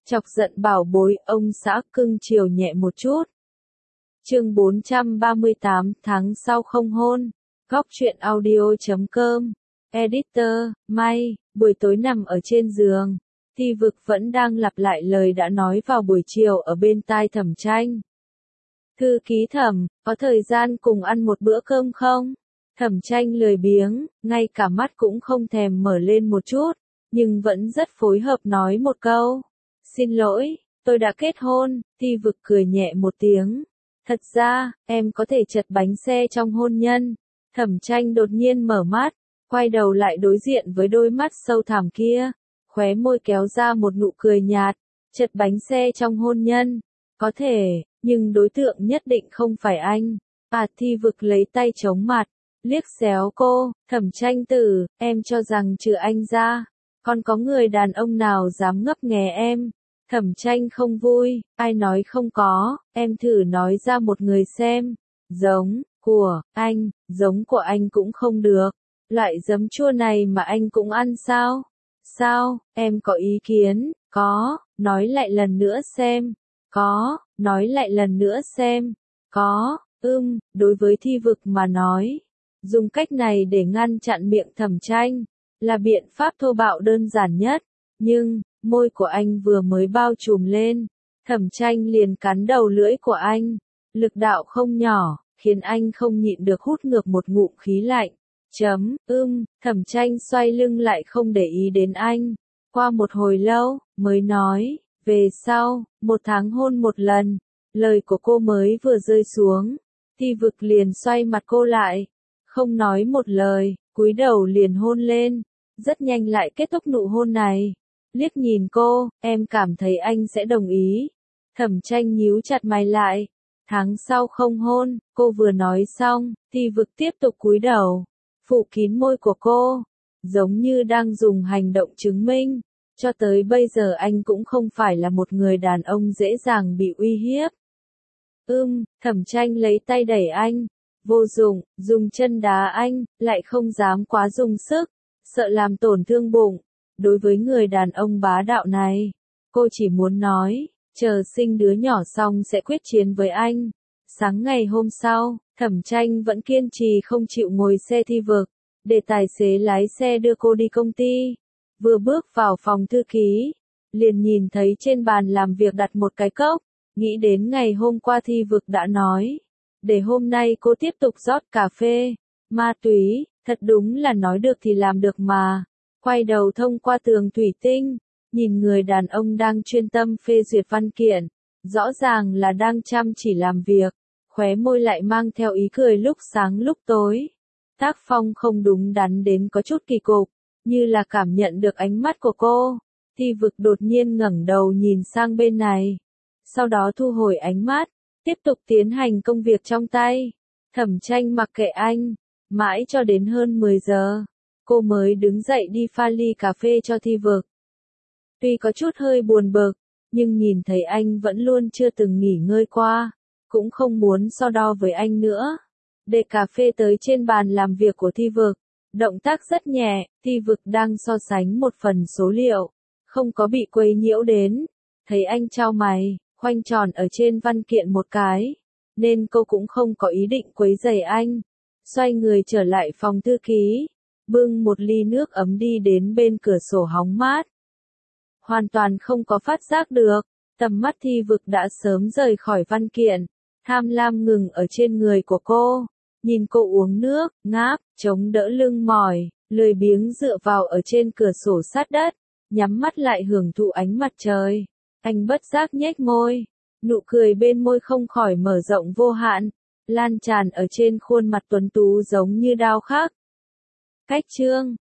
Chọc giận bảo bối, ông xã cưng chiều nhẹ một chút. Chương 438, tháng sau không hôn. Góc truyện audio.com. Editor, May, buổi tối nằm ở trên giường. Thi Vực vẫn đang lặp lại lời đã nói vào buổi chiều ở bên tai Thẩm Tranh. Thư ký Thẩm, có thời gian cùng ăn một bữa cơm không? Thẩm Tranh lười biếng, ngay cả mắt cũng không thèm mở lên một chút, nhưng vẫn rất phối hợp nói một câu. Xin lỗi, tôi đã kết hôn. Thi Vực cười nhẹ một tiếng. Thật ra, em có thể chật bánh xe trong hôn nhân. Thẩm Tranh đột nhiên mở mắt, quay đầu lại đối diện với đôi mắt sâu thẳm kia, khóe môi kéo ra một nụ cười nhạt. Chật bánh xe trong hôn nhân, có thể, nhưng đối tượng nhất định không phải anh. Thi Vực lấy tay chống mặt, liếc xéo cô. Thẩm Tranh tử, em cho rằng trừ anh ra, còn có người đàn ông nào dám ngấp nghé em? Thẩm Tranh không vui, ai nói không có, em thử nói ra một người xem. Giống của anh cũng không được. Loại giấm chua này mà anh cũng ăn sao? Sao, em có ý kiến? Có, nói lại lần nữa xem. Có, nói lại lần nữa xem. Có, đối với Thi Vực mà nói, dùng cách này để ngăn chặn miệng Thẩm Tranh là biện pháp thô bạo đơn giản nhất, nhưng môi của anh vừa mới bao trùm lên, Thẩm Tranh liền cắn đầu lưỡi của anh, lực đạo không nhỏ, khiến anh không nhịn được hút ngược một ngụm khí lạnh. Thẩm Tranh xoay lưng lại không để ý đến anh, qua một hồi lâu, mới nói, về sau, 1 tháng hôn một lần. Lời của cô mới vừa rơi xuống, Thi Vực liền xoay mặt cô lại, không nói một lời, cúi đầu liền hôn lên, rất nhanh lại kết thúc nụ hôn này. Liếc nhìn cô, em cảm thấy anh sẽ đồng ý. Thẩm Tranh nhíu chặt mày lại. Tháng sau không hôn, cô vừa nói xong, Thi Vực tiếp tục cúi đầu, phủ kín môi của cô, giống như đang dùng hành động chứng minh. Cho tới bây giờ anh cũng không phải là một người đàn ông dễ dàng bị uy hiếp. Thẩm Tranh lấy tay đẩy anh, vô dụng, dùng chân đá anh, lại không dám quá dùng sức, sợ làm tổn thương bụng. Đối với người đàn ông bá đạo này, cô chỉ muốn nói, chờ sinh đứa nhỏ xong sẽ quyết chiến với anh. Sáng ngày hôm sau, Thẩm Tranh vẫn kiên trì không chịu ngồi xe Thi Vực, để tài xế lái xe đưa cô đi công ty. Vừa bước vào phòng thư ký, liền nhìn thấy trên bàn làm việc đặt một cái cốc, nghĩ đến ngày hôm qua Thi Vực đã nói, để hôm nay cô tiếp tục rót cà phê, ma túy, thật đúng là nói được thì làm được mà. Quay đầu thông qua tường thủy tinh, nhìn người đàn ông đang chuyên tâm phê duyệt văn kiện, rõ ràng là đang chăm chỉ làm việc, khóe môi lại mang theo ý cười lúc sáng lúc tối. Tác phong không đúng đắn đến có chút kỳ cục, như là cảm nhận được ánh mắt của cô. Thi Vực đột nhiên ngẩng đầu nhìn sang bên này, sau đó thu hồi ánh mắt, tiếp tục tiến hành công việc trong tay. Thẩm Tranh mặc kệ anh, mãi cho đến hơn 10 giờ. Cô mới đứng dậy đi pha ly cà phê cho Thi Vực. Tuy có chút hơi buồn bực, nhưng nhìn thấy anh vẫn luôn chưa từng nghỉ ngơi qua, cũng không muốn so đo với anh nữa. Để cà phê tới trên bàn làm việc của Thi Vực, động tác rất nhẹ, Thi Vực đang so sánh một phần số liệu, không có bị quấy nhiễu đến. Thấy anh chau mày, khoanh tròn ở trên văn kiện một cái, nên cô cũng không có ý định quấy rầy anh. Xoay người trở lại phòng thư ký, bưng một ly nước ấm đi đến bên cửa sổ hóng mát. Hoàn toàn không có phát giác được, tầm mắt Thi Vực đã sớm rời khỏi văn kiện, tham lam ngừng ở trên người của cô, nhìn cô uống nước, ngáp, chống đỡ lưng mỏi, lười biếng dựa vào ở trên cửa sổ sát đất, nhắm mắt lại hưởng thụ ánh mặt trời. Anh bất giác nhếch môi, nụ cười bên môi không khỏi mở rộng vô hạn, lan tràn ở trên khuôn mặt tuấn tú giống như đao khắc. Cách chương